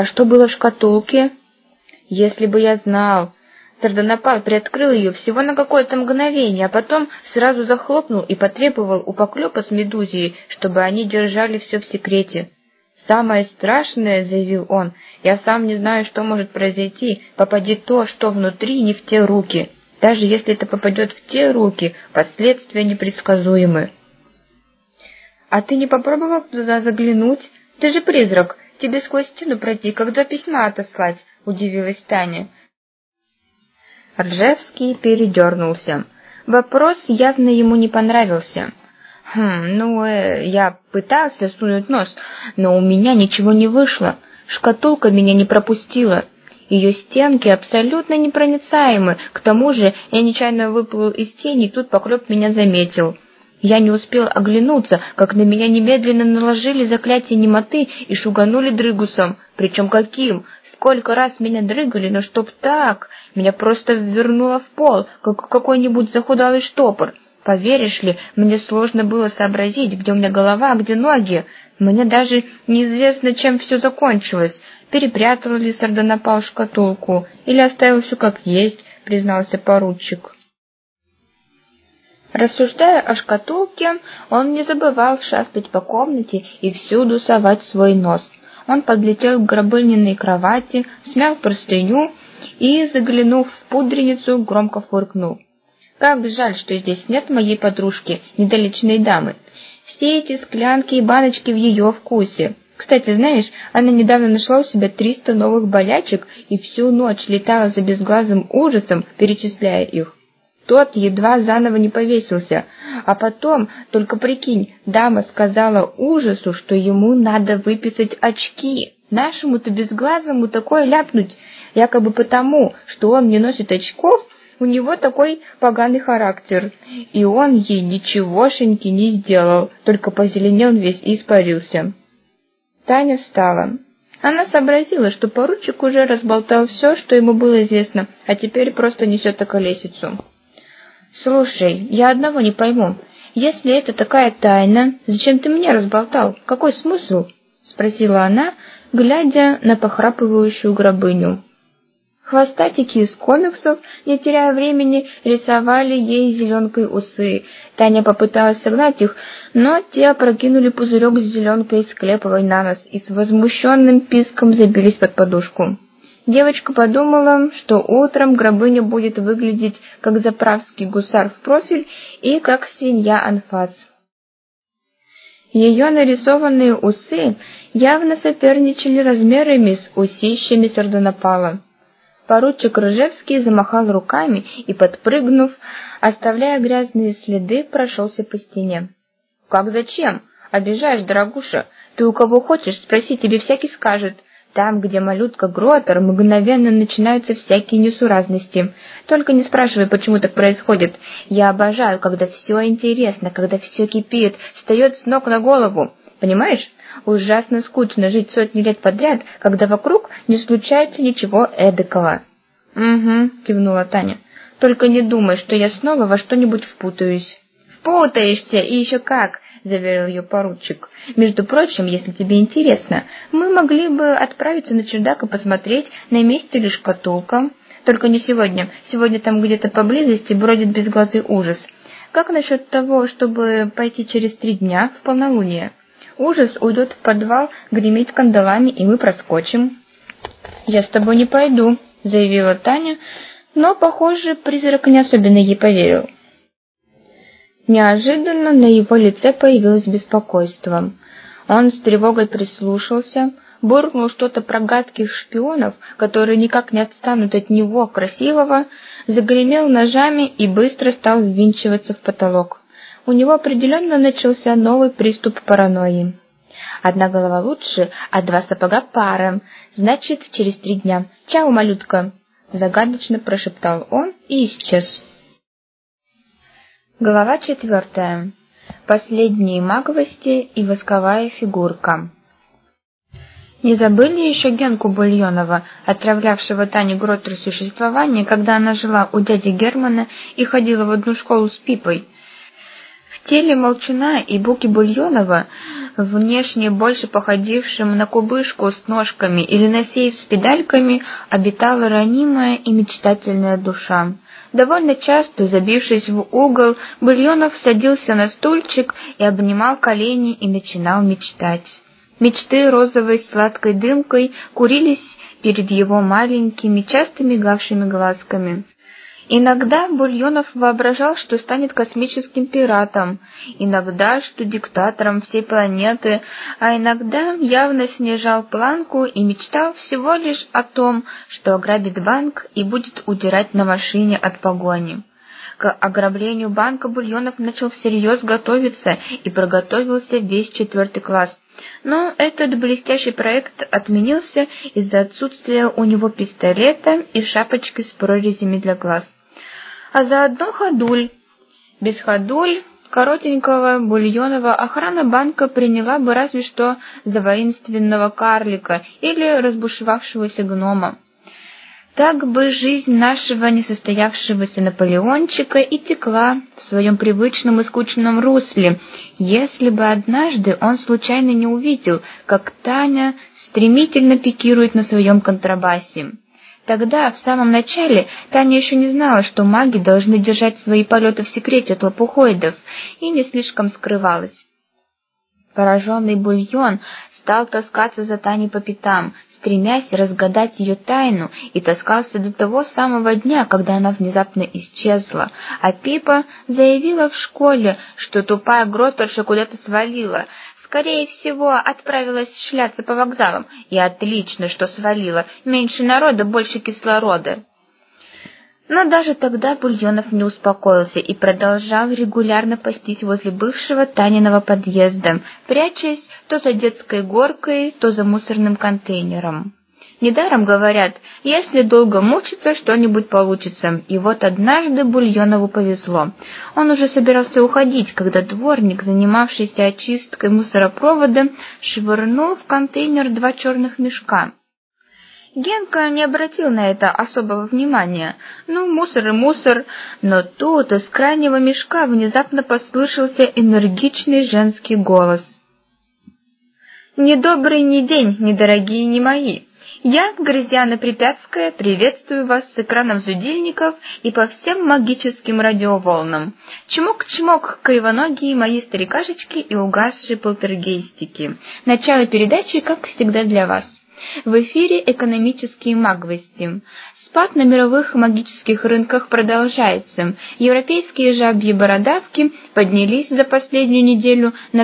А что было в шкатулке? Если бы я знал. Сардонапал приоткрыл ее всего на какое-то мгновение, а потом сразу захлопнул и потребовал у Поклёпа с Медузией, чтобы они держали все в секрете. «Самое страшное, — заявил он, — я сам не знаю, что может произойти, попади то, что внутри, не в те руки. Даже если это попадет в те руки, последствия непредсказуемы». «А ты не попробовал туда заглянуть? Ты же призрак, тебе сквозь стену пройти, как 2 письма отослать», — удивилась Таня. Ржевский передернулся. Вопрос явно ему не понравился. Я пытался сунуть нос, но у меня ничего не вышло. Шкатулка меня не пропустила. Ее стенки абсолютно непроницаемы. К тому же я нечаянно выплыл из тени, и тут Поклёп меня заметил. Я не успел оглянуться, как на меня немедленно наложили заклятие немоты и шуганули дрыгусом. Причем каким? Сколько раз меня дрыгали, но чтоб так, меня просто ввернуло в пол, как какой-нибудь захудалый штопор. Поверишь ли, мне сложно было сообразить, где у меня голова, а где ноги. Мне даже неизвестно, чем все закончилось. Перепрятал ли Сардонапал шкатулку или оставил все как есть, признался поручик. Рассуждая о шкатулке, он не забывал шастать по комнате и всюду совать свой нос. Он подлетел к Грабыниной кровати, смял простыню и, заглянув в пудреницу, громко фыркнул. «Как жаль, что здесь нет моей подружки, недоличной дамы. Все эти склянки и баночки в ее вкусе. Кстати, знаешь, она недавно нашла у себя 300 новых болячек и всю ночь летала за безглазым ужасом, перечисляя их. Тот едва заново не повесился. А потом, только прикинь, дама сказала ужасу, что ему надо выписать очки. Нашему-то безглазому такое ляпнуть, якобы потому, что он не носит очков, у него такой поганый характер. И он ей ничегошеньки не сделал, только позеленел весь и испарился». Таня встала. Она сообразила, что поручик уже разболтал все, что ему было известно, а теперь просто несет околесицу. «Слушай, я одного не пойму. Если это такая тайна, зачем ты мне разболтал? Какой смысл?» — спросила она, глядя на похрапывающую Грабыню. Хвостатики из комиксов, не теряя времени, рисовали ей зеленкой усы. Таня попыталась согнать их, но те опрокинули пузырек с зеленкой Склеповой на нос и с возмущенным писком забились под подушку. Девочка подумала, что утром Грабыня будет выглядеть как заправский гусар в профиль и как свинья Анфас. Ее нарисованные усы явно соперничали размерами с усищами Сардонапала. Поручик Ржевский замахал руками и, подпрыгнув, оставляя грязные следы, прошелся по стене. «Как зачем? Обижаешь, дорогуша. Ты у кого хочешь, спроси, тебе всякий скажет. Там, где малютка Гротер, мгновенно начинаются всякие несуразности. Только не спрашивай, почему так происходит. Я обожаю, когда все интересно, когда все кипит, встает с ног на голову. Понимаешь? Ужасно скучно жить сотни лет подряд, когда вокруг не случается ничего эдакого». «Угу», — кивнула Таня. «Только не думай, что я снова во что-нибудь впутаюсь». «Впутаешься, и еще как», — заверил ее поручик. «Между прочим, если тебе интересно, мы могли бы отправиться на чердак и посмотреть, на месте ли шкатулка. Только не сегодня. Сегодня там где-то поблизости бродит безглазый ужас. Как насчет того, чтобы пойти через 3 дня в полнолуние? Ужас уйдет в подвал греметь кандалами, и мы проскочим». «Я с тобой не пойду», — заявила Таня, но, похоже, призрак не особенно ей поверил. Неожиданно на его лице появилось беспокойство. Он с тревогой прислушался, буркнул что-то про гадких шпионов, которые никак не отстанут от него, красивого, загремел ножами и быстро стал ввинчиваться в потолок. У него определенно начался новый приступ паранойи. «Одна голова лучше, а 2 сапога пара. Значит, через 3 дня. Чао, малютка!» — загадочно прошептал он и исчез. Глава 4. Последние маковости и восковая фигурка. Не забыли еще Генку Бульонова, отравлявшего Тане Гротер существование, когда она жила у дяди Германа и ходила в одну школу с Пипой? В теле Молчуна и Буки Бульонова, внешне больше походившем на кубышку с ножками или на сейф с педальками, обитала ранимая и мечтательная душа. Довольно часто, забившись в угол, Бульонов садился на стульчик и обнимал колени и начинал мечтать. Мечты розовой сладкой дымкой курились перед его маленькими, часто мигавшими глазками. Иногда Бульонов воображал, что станет космическим пиратом, иногда, что диктатором всей планеты, а иногда явно снижал планку и мечтал всего лишь о том, что ограбит банк и будет удирать на машине от погони. К ограблению банка Бульонов начал всерьез готовиться и проготовился весь 4 класс. Но этот блестящий проект отменился из-за отсутствия у него пистолета и шапочки с прорезями для глаз. А заодно ходуль. Без ходуль коротенького Бульонова охрана банка приняла бы разве что за воинственного карлика или разбушевавшегося гнома. Так бы жизнь нашего несостоявшегося Наполеончика и текла в своем привычном и скучном русле, если бы однажды он случайно не увидел, как Таня стремительно пикирует на своем контрабасе. Тогда, в самом начале, Таня еще не знала, что маги должны держать свои полеты в секрете от лопухоидов, и не слишком скрывалась. Пораженный Бульон стал таскаться за Таней по пятам, стремясь разгадать ее тайну, и таскался до того самого дня, когда она внезапно исчезла, а Пипа заявила в школе, что тупая Гроттерша куда-то свалила. Скорее всего, отправилась шляться по вокзалам, и отлично, что свалила, меньше народа, больше кислорода. Но даже тогда Бульонов не успокоился и продолжал регулярно пастись возле бывшего Таниного подъезда, прячась то за детской горкой, то за мусорным контейнером. Недаром говорят, если долго мучиться, что-нибудь получится, и вот однажды Бульонову повезло. Он уже собирался уходить, когда дворник, занимавшийся очисткой мусоропровода, швырнул в контейнер 2 черных мешка. Генка не обратил на это особого внимания. Мусор и мусор. Но тут из крайнего мешка внезапно послышался энергичный женский голос. «Недобрый ни день, недорогие ни мои. Я, Грызьяна Припятская, приветствую вас с экранов зудильников и по всем магическим радиоволнам. Чмок-чмок, кривоногие мои старикашечки и угасшие полтергейстики. Начало передачи, как всегда, для вас. В эфире экономические магвости. Спад на мировых магических рынках продолжается. Европейские жабьи бородавки поднялись за последнюю неделю на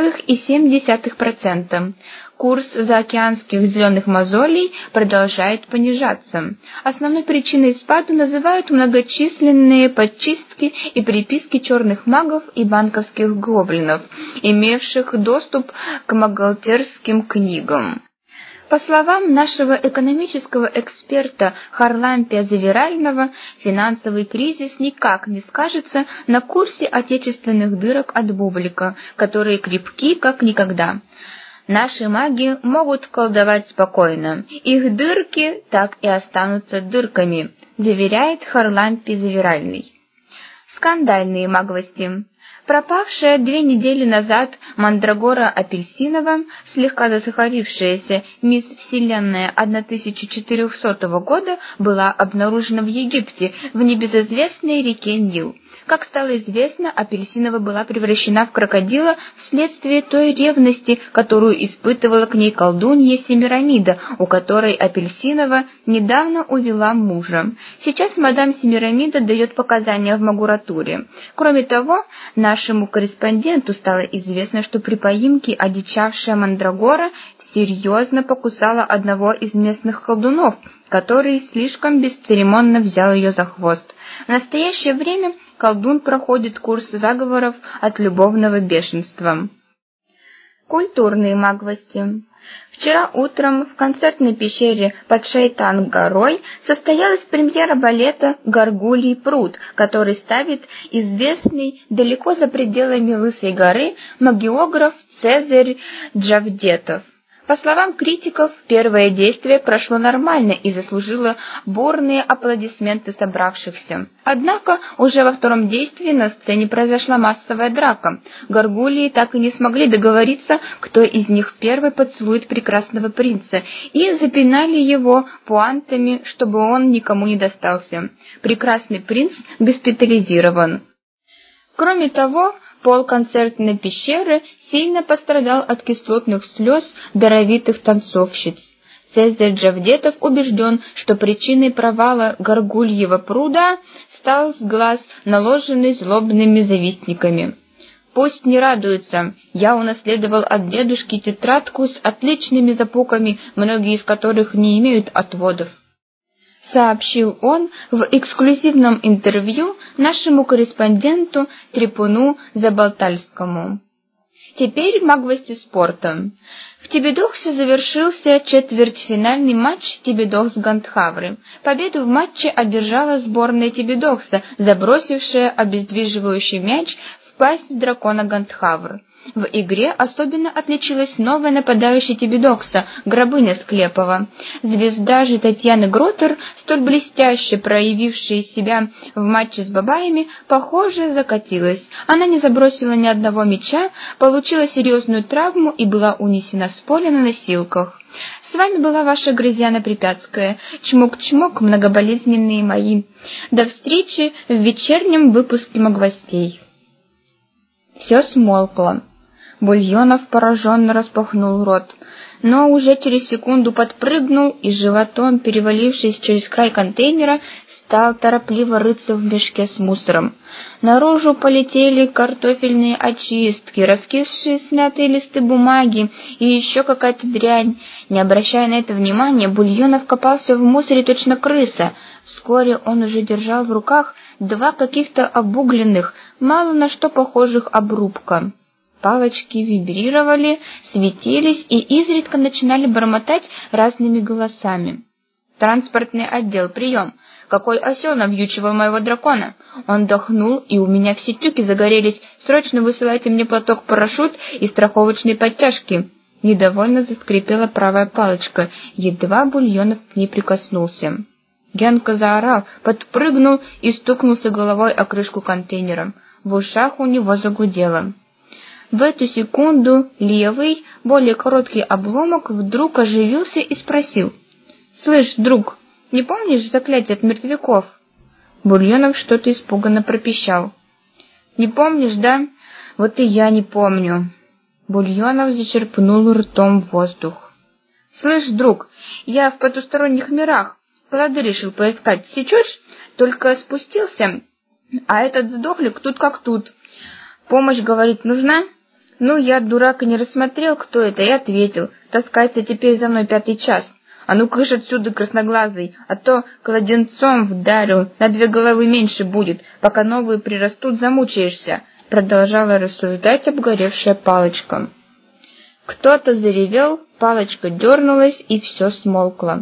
2,7%. Курс заокеанских зеленых мозолей продолжает понижаться. Основной причиной спада называют многочисленные подчистки и приписки черных магов и банковских гоблинов, имевших доступ к бухгалтерским книгам. По словам нашего экономического эксперта Харлампия Завирального, финансовый кризис никак не скажется на курсе отечественных дырок от бублика, которые крепки как никогда. Наши маги могут колдовать спокойно, их дырки так и останутся дырками, заверяет Харлампий Завиральный. Скандальные маглости. Пропавшая 2 недели назад Мандрагора Апельсинова, слегка засахарившаяся мисс Вселенная 1400 года, была обнаружена в Египте в небезызвестной реке Нил. Как стало известно, Апельсинова была превращена в крокодила вследствие той ревности, которую испытывала к ней колдунья Семирамида, у которой Апельсинова недавно увела мужа. Сейчас мадам Семирамида дает показания в магуратуре. Кроме того, нашему корреспонденту стало известно, что при поимке одичавшая Мандрагора серьезно покусала одного из местных колдунов, который слишком бесцеремонно взял ее за хвост. В настоящее время колдун проходит курс заговоров от любовного бешенства. Культурные маглости. Вчера утром в концертной пещере под Шайтан-горой состоялась премьера балета «Горгулий пруд», который ставит известный далеко за пределами Лысой горы магиограф Цезарь Джавдетов. По словам критиков, первое действие прошло нормально и заслужило бурные аплодисменты собравшихся. Однако уже во втором действии на сцене произошла массовая драка. Горгульи так и не смогли договориться, кто из них первый поцелует прекрасного принца, и запинали его пуантами, чтобы он никому не достался. Прекрасный принц госпитализирован. Кроме того, пол концертной пещеры сильно пострадал от кислотных слез даровитых танцовщиц. Цезарь Джавдетов убежден, что причиной провала Горгульего пруда стал сглаз, наложенный злобными завистниками. «Пусть не радуются, я унаследовал от дедушки тетрадку с отличными запуками, многие из которых не имеют отводов», сообщил он в эксклюзивном интервью нашему корреспонденту Трипуну Забалтальскому. Теперь магвости спорта. В Тебедохсе завершился четвертьфинальный матч Тебедохс-Гандхавры. Победу в матче одержала сборная Тебедохса, забросившая обездвиживающий мяч в пасть дракона Гандхавр. В игре особенно отличилась новая нападающая Тебедохса, Грабыня Склепова. Звезда же Татьяны Гротер, столь блестяще проявившая себя в матче с бабаями, похоже, закатилась. Она не забросила ни одного мяча, получила серьезную травму и была унесена с поля на носилках. С вами была ваша Грызяна Припятская. Чмок-чмок, многоболезненные мои. До встречи в вечернем выпуске «Магвостей». Все смолкло. Бульонов пораженно распахнул рот, но уже через секунду подпрыгнул и животом, перевалившись через край контейнера, стал торопливо рыться в мешке с мусором. Наружу полетели картофельные очистки, раскисшие смятые листы бумаги и еще какая-то дрянь. Не обращая на это внимания, Бульонов копался в мусоре точно крыса. Вскоре он уже держал в руках два каких-то обугленных, мало на что похожих обрубка. Палочки вибрировали, светились и изредка начинали бормотать разными голосами. «Транспортный отдел, прием! Какой осел навьючивал моего дракона? Он дохнул, и у меня все тюки загорелись. Срочно высылайте мне платок-парашют и страховочные подтяжки!» Недовольно заскрипела правая палочка, едва Бульонов к ней прикоснулся. Генка заорал, подпрыгнул и стукнулся головой о крышку контейнера. В ушах у него загудело. В эту секунду левый, более короткий обломок вдруг оживился и спросил: «Слышь, друг, не помнишь заклятие от мертвяков?» Бульонов что-то испуганно пропищал. «Не помнишь, да? Вот и я не помню». Бульонов зачерпнул ртом воздух. «Слышь, друг, я в потусторонних мирах клады решил поискать. Сечешь? Только спустился, а этот сдохлик тут как тут. Помощь, говорит, нужна?» Ну, я, дурак, и не рассмотрел, кто это, и ответил: «Таскается теперь за мной 5-й час. А ну кыш отсюда, красноглазый, а то кладенцом вдарю, на 2 головы меньше будет, пока новые прирастут, замучаешься», — продолжала рассуждать обгоревшая палочка. Кто-то заревел, палочка дернулась, и все смолкло.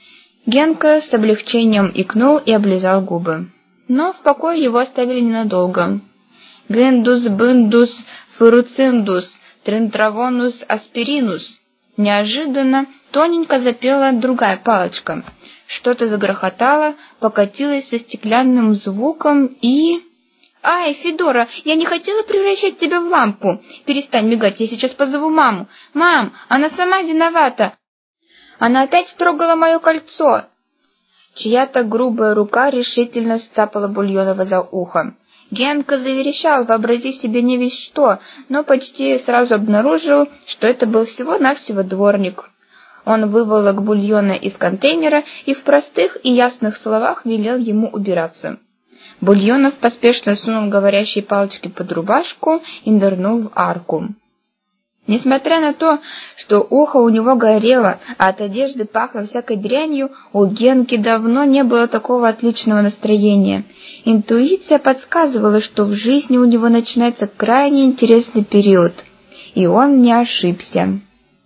Генка с облегчением икнул и облизал губы. Но в покое его оставили ненадолго. «Гендус-бындус фуруциндус, трентравонус аспиринус». Неожиданно тоненько запела другая палочка. Что-то загрохотало, покатилось со стеклянным звуком и... «Ай, Федора, я не хотела превращать тебя в лампу. Перестань мигать, я сейчас позову маму. Мам, она сама виновата. Она опять трогала мое кольцо». Чья-то грубая рука решительно сцапала Бульонова за ухо. Генка заверещал, вообразив себе не весть что, но почти сразу обнаружил, что это был всего-навсего дворник. Он выволок Бульона из контейнера и в простых и ясных словах велел ему убираться. Бульонов поспешно сунул говорящие палочки под рубашку и нырнул в арку. Несмотря на то, что ухо у него горело, а от одежды пахло всякой дрянью, у Генки давно не было такого отличного настроения. Интуиция подсказывала, что в жизни у него начинается крайне интересный период, и он не ошибся.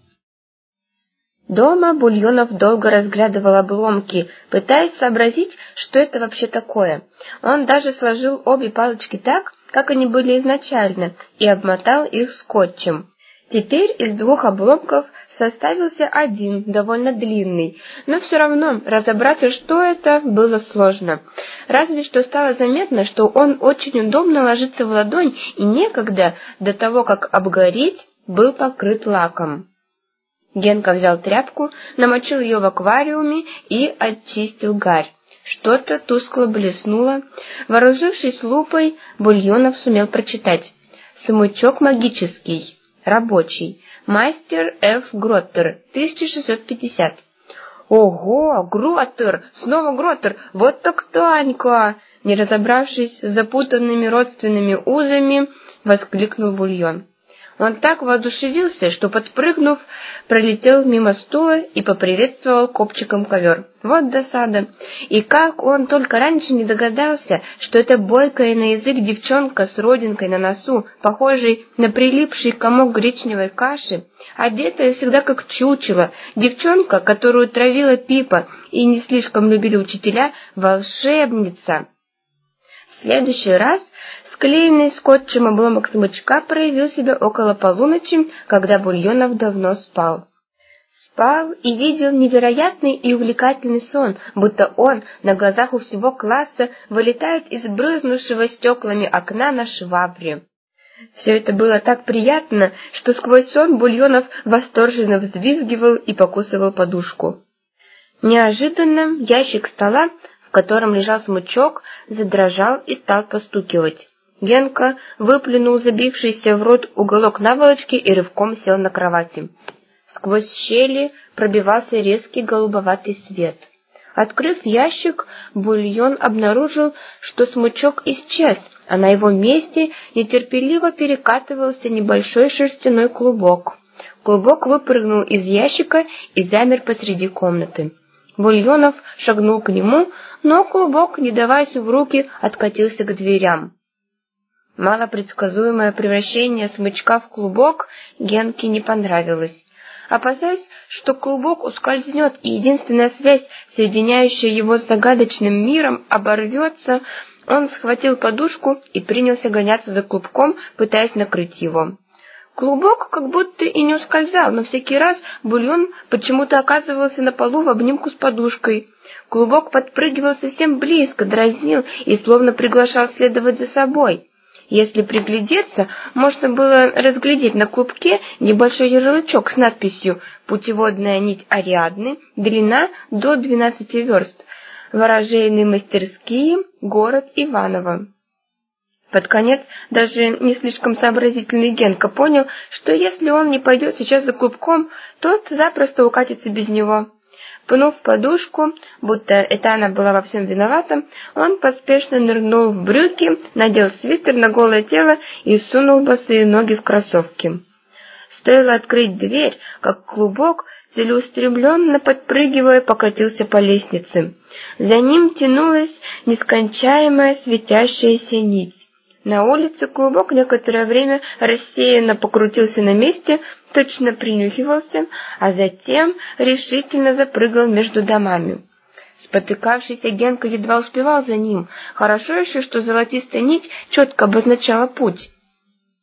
Дома Бульонов долго разглядывал обломки, пытаясь сообразить, что это вообще такое. Он даже сложил обе палочки так, как они были изначально, и обмотал их скотчем. Теперь из 2 обломков составился один, довольно длинный, но все равно разобраться, что это, было сложно. Разве что стало заметно, что он очень удобно ложится в ладонь и некогда, до того, как обгореть, был покрыт лаком. Генка взял тряпку, намочил ее в аквариуме и очистил гарь. Что-то тускло блеснуло. Вооружившись лупой, Бульонов сумел прочитать: «Смычок магический, рабочий, мастер Ф. Гроттер, 1650». «Ого, Гроттер! Снова Гроттер! Вот так Танька!» Не разобравшись с запутанными родственными узами, воскликнул Бульон. Он так воодушевился, что, подпрыгнув, пролетел мимо стула и поприветствовал копчиком ковер. Вот досада! И как он только раньше не догадался, что эта бойкая на язык девчонка с родинкой на носу, похожей на прилипший комок гречневой каши, одетая всегда как чучело, девчонка, которую травила Пипа и не слишком любили учителя, волшебница. В следующий раз склеенный скотчем обломок смычка проявил себя около полуночи, когда Бульонов давно спал. Спал и видел невероятный и увлекательный сон, будто он на глазах у всего класса вылетает из брызнувшего стеклами окна на швабре. Все это было так приятно, что сквозь сон Бульонов восторженно взвизгивал и покусывал подушку. Неожиданно ящик стола, в котором лежал смычок, задрожал и стал постукивать. Генка выплюнул забившийся в рот уголок наволочки и рывком сел на кровати. Сквозь щели пробивался резкий голубоватый свет. Открыв ящик, Бульон обнаружил, что смычок исчез, а на его месте нетерпеливо перекатывался небольшой шерстяной клубок. Клубок выпрыгнул из ящика и замер посреди комнаты. Бульонов шагнул к нему, но клубок, не даваясь в руки, откатился к дверям. Малопредсказуемое превращение смычка в клубок Генке не понравилось. Опасаясь, что клубок ускользнет и единственная связь, соединяющая его с загадочным миром, оборвется, он схватил подушку и принялся гоняться за клубком, пытаясь накрыть его. Клубок как будто и не ускользал, но всякий раз Бульон почему-то оказывался на полу в обнимку с подушкой. Клубок подпрыгивал совсем близко, дразнил и словно приглашал следовать за собой. Если приглядеться, можно было разглядеть на клубке небольшой ярлычок с надписью «Путеводная нить Ариадны, длина до 12 верст, ворожейные мастерские, город Иваново». Под конец даже не слишком сообразительный Генка понял, что если он не пойдет сейчас за клубком, тот запросто укатится без него. Пнув подушку, будто это она была во всем виновата, он поспешно нырнул в брюки, надел свитер на голое тело и сунул босые ноги в кроссовки. Стоило открыть дверь, как клубок, целеустремленно подпрыгивая, покатился по лестнице. За ним тянулась нескончаемая светящаяся нить. На улице клубок некоторое время рассеянно покрутился на месте, точно принюхивался, а затем решительно запрыгал между домами. Спотыкавшийся Генка едва успевал за ним. Хорошо еще, что золотистая нить четко обозначала путь.